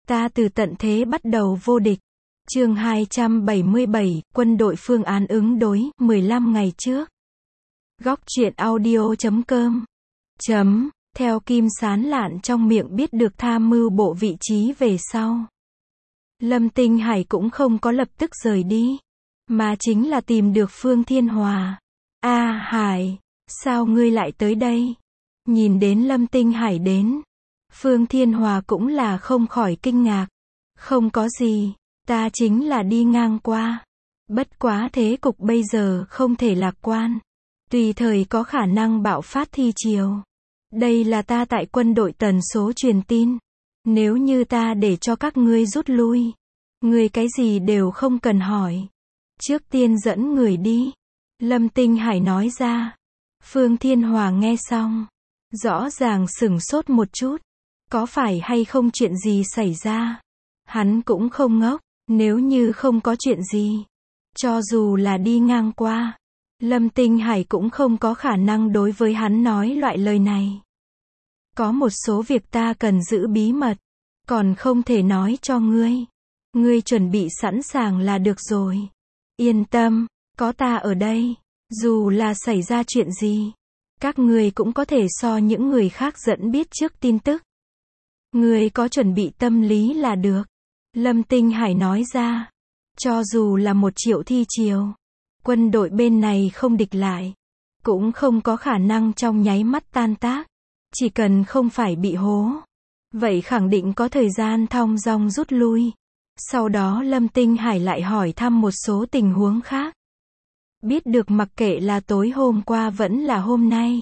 Ta từ tận thế bắt đầu vô địch. Chương 277, quân đội phương án ứng đối, 15 ngày trước. Góc truyện audio.com. Theo Kim Sán Lạn trong miệng biết được tham mưu bộ vị trí về sau. Lâm Tinh Hải cũng không có lập tức rời đi, mà chính là tìm được Phương Thiên Hòa. Hải, sao ngươi lại tới đây? Nhìn đến Lâm Tinh Hải đến, Phương Thiên Hòa cũng là không khỏi kinh ngạc. Không có gì, ta chính là đi ngang qua. Bất quá thế cục bây giờ không thể lạc quan. Tùy thời có khả năng bạo phát thi triều. Đây là ta tại quân đội tần số truyền tin. Nếu như ta để cho các ngươi rút lui, ngươi cái gì đều không cần hỏi. Trước tiên dẫn người đi. Lâm Tinh Hải nói ra. Phương Thiên Hòa nghe xong, rõ ràng sửng sốt một chút. Có phải hay không chuyện gì xảy ra? Hắn cũng không ngốc, nếu như không có chuyện gì, cho dù là đi ngang qua, Lâm Tinh Hải cũng không có khả năng đối với hắn nói loại lời này. Có một số việc ta cần giữ bí mật, còn không thể nói cho ngươi. Ngươi chuẩn bị sẵn sàng là được rồi. Yên tâm, có ta ở đây, dù là xảy ra chuyện gì, các ngươi cũng có thể so những người khác dẫn biết trước tin tức. Ngươi có chuẩn bị tâm lý là được. Lâm Tinh Hải nói ra. Cho dù là 1 triệu thi triều, quân đội bên này không địch lại, cũng không có khả năng trong nháy mắt tan tác. Chỉ cần không phải bị hố, vậy khẳng định có thời gian thong dong rút lui. Sau đó Lâm Tinh Hải lại hỏi thăm một số tình huống khác. Biết được mặc kệ là tối hôm qua vẫn là hôm nay,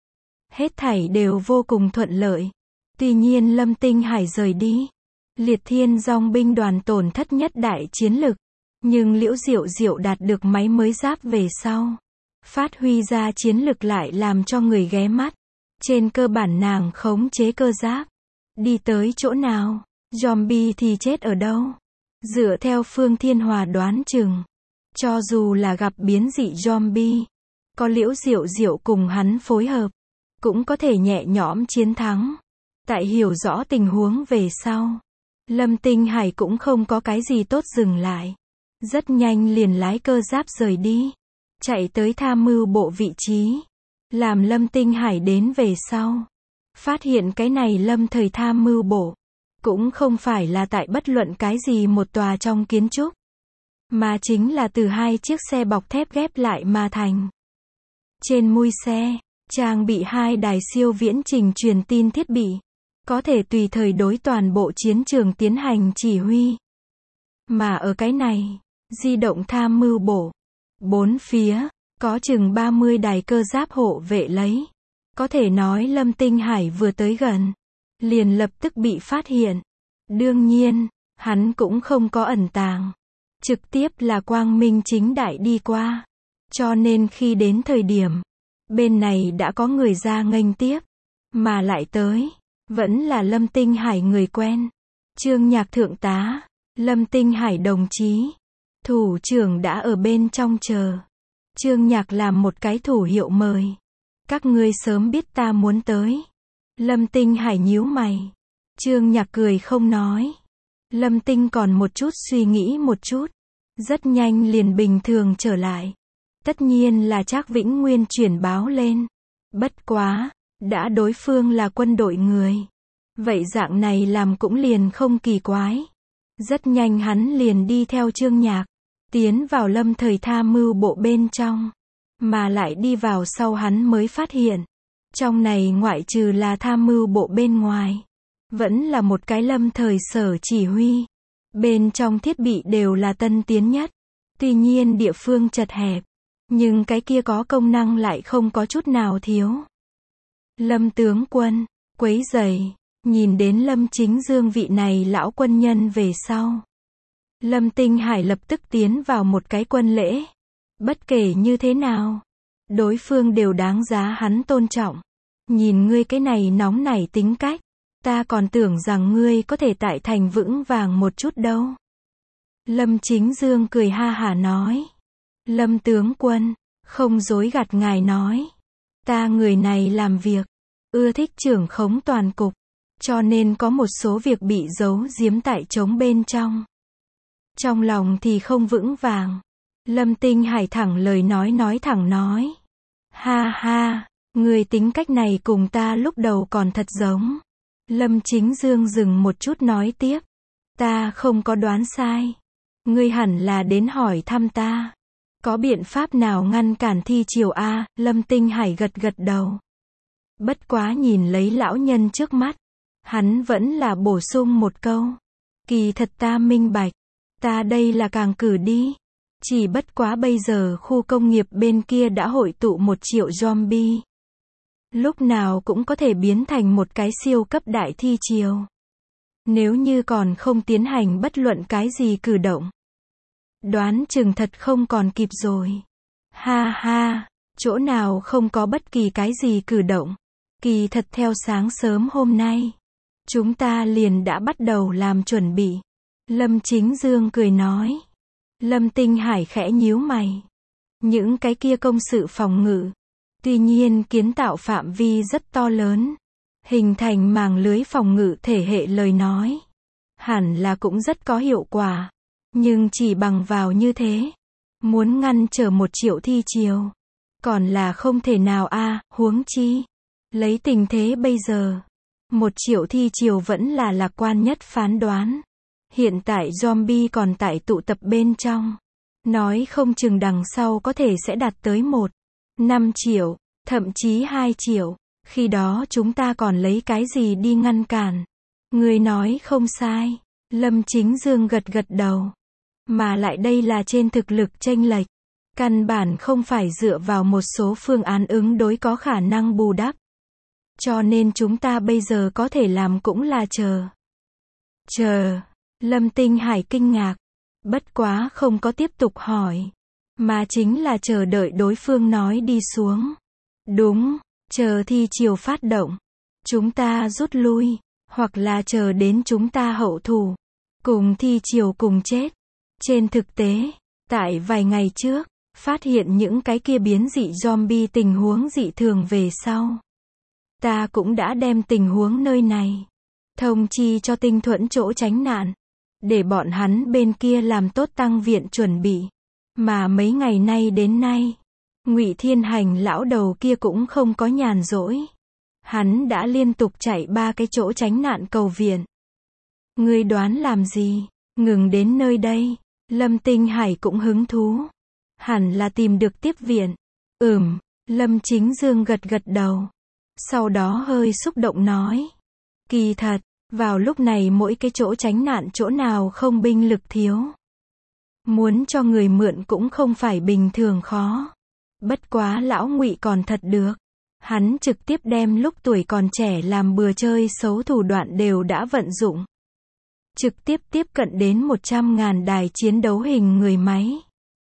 hết thảy đều vô cùng thuận lợi. Tuy nhiên Lâm Tinh Hải rời đi, Liệt Thiên Dòng binh đoàn tổn thất nhất đại chiến lực. Nhưng Liễu Diệu Diệu đạt được máy mới giáp về sau, phát huy ra chiến lực lại làm cho người ghé mắt. Trên cơ bản nàng khống chế cơ giáp, đi tới chỗ nào, zombie thì chết ở đâu. Dựa theo Phương Thiên Hòa đoán chừng, cho dù là gặp biến dị zombie, có Liễu Diệu Diệu cùng hắn phối hợp, cũng có thể nhẹ nhõm chiến thắng. Tại hiểu rõ tình huống về sau, Lâm Tinh Hải cũng không có cái gì tốt dừng lại. Rất nhanh liền lái cơ giáp rời đi, chạy tới tham mưu bộ vị trí. Làm Lâm Tinh Hải đến về sau, phát hiện cái này lâm thời tham mưu bộ, cũng không phải là tại bất luận cái gì một tòa trong kiến trúc, mà chính là từ 2 chiếc xe bọc thép ghép lại mà thành. Trên mui xe, trang bị 2 đài siêu viễn trình truyền tin thiết bị, có thể tùy thời đối toàn bộ chiến trường tiến hành chỉ huy. Mà ở cái này, di động tham mưu bộ, 4 phía, có chừng 30 đài cơ giáp hộ vệ lấy. Có thể nói Lâm Tinh Hải vừa tới gần, liền lập tức bị phát hiện. Đương nhiên, hắn cũng không có ẩn tàng, trực tiếp là quang minh chính đại đi qua. Cho nên khi đến thời điểm, bên này đã có người ra nghênh tiếp, mà lại tới, vẫn là Lâm Tinh Hải người quen. Trương Nhạc thượng tá, Lâm Tinh Hải đồng chí, thủ trưởng đã ở bên trong chờ. Trương Nhạc làm một cái thủ hiệu mời. Các ngươi sớm biết ta muốn tới. Lâm Tinh Hải nhíu mày. Trương Nhạc cười không nói. Lâm Tinh còn một chút suy nghĩ một chút, rất nhanh liền bình thường trở lại. Tất nhiên là Trác Vĩnh Nguyên chuyển báo lên. Bất quá, đã đối phương là quân đội người, vậy dạng này làm cũng liền không kỳ quái. Rất nhanh hắn liền đi theo Trương Nhạc, tiến vào lâm thời tham mưu bộ bên trong. Mà lại đi vào sau hắn mới phát hiện, trong này ngoại trừ là tham mưu bộ bên ngoài, vẫn là một cái lâm thời sở chỉ huy. Bên trong thiết bị đều là tân tiến nhất. Tuy nhiên địa phương chật hẹp, nhưng cái kia có công năng lại không có chút nào thiếu. Lâm tướng quân, quấy rầy. Nhìn đến Lâm Chính Dương vị này lão quân nhân về sau, Lâm Tinh Hải lập tức tiến vào một cái quân lễ. Bất kể như thế nào, đối phương đều đáng giá hắn tôn trọng. Nhìn ngươi cái này nóng nảy tính cách, ta còn tưởng rằng ngươi có thể tại thành vững vàng một chút đâu. Lâm Chính Dương cười ha hả nói. Lâm tướng quân, không dối gạt ngài nói, ta người này làm việc, ưa thích trưởng khống toàn cục. cho nên có một số việc bị giấu giếm tại trống bên trong. Trong lòng thì không vững vàng. Lâm Tinh Hải thẳng lời nói thẳng nói. Ha ha, người tính cách này cùng ta lúc đầu còn thật giống. Lâm Chính Dương dừng một chút nói tiếp. Ta không có đoán sai. Ngươi hẳn là đến hỏi thăm ta. Có biện pháp nào ngăn cản thi triều a? Lâm Tinh Hải gật gật đầu. Bất quá nhìn lấy lão nhân trước mắt, hắn vẫn là bổ sung một câu. Kỳ thật ta minh bạch. Ta đây là càng cử đi. Chỉ bất quá bây giờ khu công nghiệp bên kia đã hội tụ 1 triệu zombie. Lúc nào cũng có thể biến thành một cái siêu cấp đại thi triều. Nếu như còn không tiến hành bất luận cái gì cử động, đoán chừng thật không còn kịp rồi. Ha ha, chỗ nào không có bất kỳ cái gì cử động. Kỳ thật theo sáng sớm hôm nay, chúng ta liền đã bắt đầu làm chuẩn bị. Lâm Chính Dương cười nói. Lâm Tinh Hải khẽ nhíu mày. Những cái kia công sự phòng ngự, tuy nhiên kiến tạo phạm vi rất to lớn, hình thành màng lưới phòng ngự thể hệ lời nói, hẳn là cũng rất có hiệu quả. Nhưng chỉ bằng vào như thế, muốn ngăn trở 1 triệu thi triều, còn là không thể nào a, huống chi. Lấy tình thế bây giờ, 1 triệu thi triều vẫn là lạc quan nhất phán đoán. Hiện tại zombie còn tại tụ tập bên trong. Nói không chừng đằng sau có thể sẽ đạt tới 1,5 triệu, thậm chí 2 triệu. Khi đó chúng ta còn lấy cái gì đi ngăn cản? Người nói không sai. Lâm Chính Dương gật gật đầu. Mà lại đây là trên thực lực chênh lệch. Căn bản không phải dựa vào một số phương án ứng đối có khả năng bù đắp. Cho nên chúng ta bây giờ có thể làm cũng là chờ. Chờ. Lâm Tinh Hải kinh ngạc. Bất quá không có tiếp tục hỏi. Mà chính là chờ đợi đối phương nói đi xuống. Đúng, chờ thi triều phát động. Chúng ta rút lui. Hoặc là chờ đến chúng ta hậu thủ. Cùng thi triều cùng chết. Trên thực tế, tại vài ngày trước, phát hiện những cái kia biến dị zombie tình huống dị thường về sau. Ta cũng đã đem tình huống nơi này thông chi cho Tinh Thuẫn chỗ tránh nạn. Để bọn hắn bên kia làm tốt tăng viện chuẩn bị. Mà mấy ngày nay đến nay, Ngụy Thiên Hành lão đầu kia cũng không có nhàn rỗi. Hắn đã liên tục chạy 3 cái chỗ tránh nạn cầu viện. Ngươi đoán làm gì? Ngừng đến nơi đây. Lâm Tinh Hải cũng hứng thú. Hẳn là tìm được tiếp viện. Lâm Chính Dương gật gật đầu. Sau đó hơi xúc động nói. Kỳ thật, vào lúc này mỗi cái chỗ tránh nạn chỗ nào không binh lực thiếu. Muốn cho người mượn cũng không phải bình thường khó. Bất quá lão Ngụy còn thật được. Hắn trực tiếp đem lúc tuổi còn trẻ làm bừa chơi xấu thủ đoạn đều đã vận dụng. Trực tiếp tiếp cận đến 100.000 đài chiến đấu hình người máy.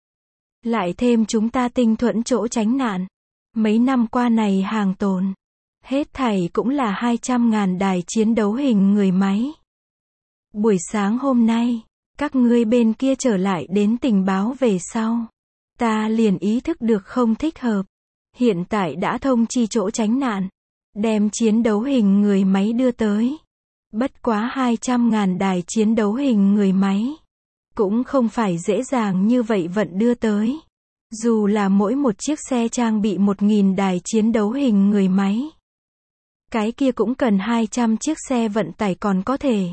Lại thêm chúng ta Tinh Thuẫn chỗ tránh nạn. Mấy năm qua này hàng tồn. Hết thảy cũng là 200.000 đài chiến đấu hình người máy. Buổi sáng hôm nay, các ngươi bên kia trở lại đến tình báo về sau. Ta liền ý thức được không thích hợp. Hiện tại đã thông chi chỗ tránh nạn. Đem chiến đấu hình người máy đưa tới. Bất quá 200.000 đài chiến đấu hình người máy. Cũng không phải dễ dàng như vậy vận đưa tới. Dù là mỗi một chiếc xe trang bị 1.000 đài chiến đấu hình người máy. Cái kia cũng cần 200 chiếc xe vận tải còn có thể.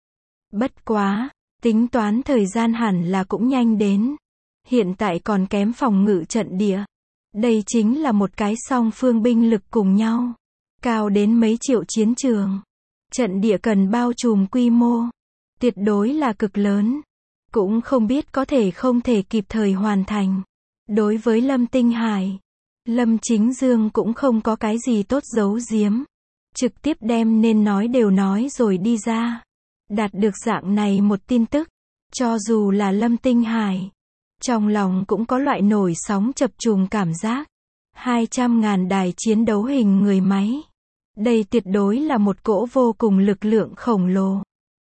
Bất quá, tính toán thời gian hẳn là cũng nhanh đến. Hiện tại còn kém phòng ngự trận địa. Đây chính là một cái song phương binh lực cùng nhau. Cao đến mấy triệu chiến trường. Trận địa cần bao trùm quy mô. Tuyệt đối là cực lớn. Cũng không biết có thể không thể kịp thời hoàn thành. Đối với Lâm Tinh Hải, Lâm Chính Dương cũng không có cái gì tốt giấu giếm. Trực tiếp đem nên nói đều nói rồi đi ra. Đạt được dạng này một tin tức. Cho dù là Lâm Tinh Hải, trong lòng cũng có loại nổi sóng chập trùng cảm giác. 200.000 đài chiến đấu hình người máy. Đây tuyệt đối là một cỗ vô cùng lực lượng khổng lồ.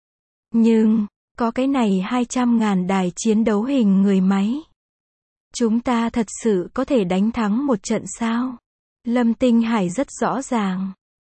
Nhưng, có cái này 200.000 đài chiến đấu hình người máy. Chúng ta thật sự có thể đánh thắng một trận sao? Lâm Tinh Hải rất rõ ràng.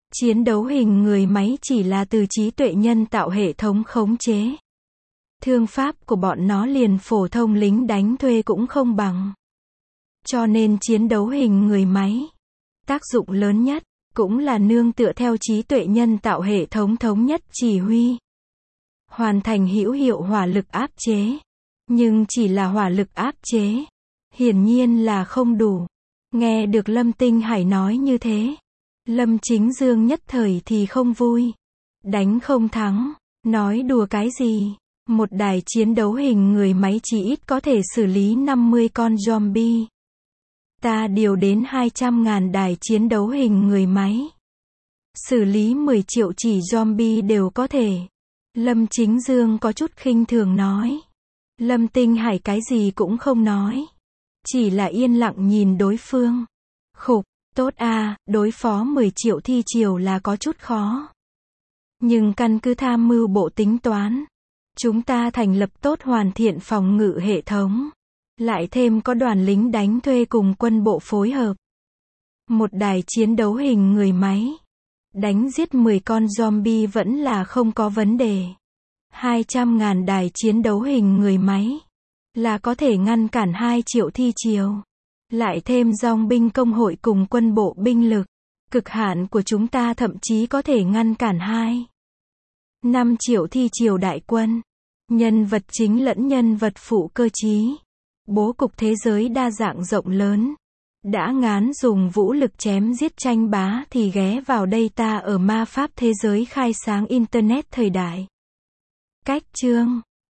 Chiến đấu hình người máy chỉ là từ trí tuệ nhân tạo hệ thống khống chế. Thương pháp của bọn nó liền phổ thông lính đánh thuê cũng không bằng. Cho nên chiến đấu hình người máy, tác dụng lớn nhất, cũng là nương tựa theo trí tuệ nhân tạo hệ thống thống nhất chỉ huy. Hoàn thành hữu hiệu hỏa lực áp chế. Nhưng chỉ là hỏa lực áp chế. Hiển nhiên là không đủ. Nghe được Lâm Tinh Hải nói như thế. Lâm Chính Dương nhất thời thì không vui. Đánh không thắng. Nói đùa cái gì? Một đài chiến đấu hình người máy chỉ ít có thể xử lý 50 con zombie. Ta điều đến 200.000 đài chiến đấu hình người máy. Xử lý 10 triệu chỉ zombie đều có thể. Lâm Chính Dương có chút khinh thường nói. Lâm Tinh Hải cái gì cũng không nói. Chỉ là yên lặng nhìn đối phương. Khục, tốt a, đối phó 10 triệu thi triều là có chút khó. Nhưng căn cứ tham mưu bộ tính toán. Chúng ta thành lập tốt hoàn thiện phòng ngự hệ thống. Lại thêm có đoàn lính đánh thuê cùng quân bộ phối hợp. Một đài chiến đấu hình người máy. Đánh giết 10 con zombie vẫn là không có vấn đề. 200.000 đài chiến đấu hình người máy. Là có thể ngăn cản 2 triệu thi triều. Lại thêm dòng binh công hội cùng quân bộ binh lực. Cực hạn của chúng ta thậm chí có thể ngăn cản 5 triệu thi triều đại quân. Nhân vật chính lẫn nhân vật phụ cơ trí. Bố cục thế giới đa dạng rộng lớn. Đã ngán dùng vũ lực chém giết tranh bá thì ghé vào đây ta ở ma pháp thế giới khai sáng Internet thời đại. Cách chương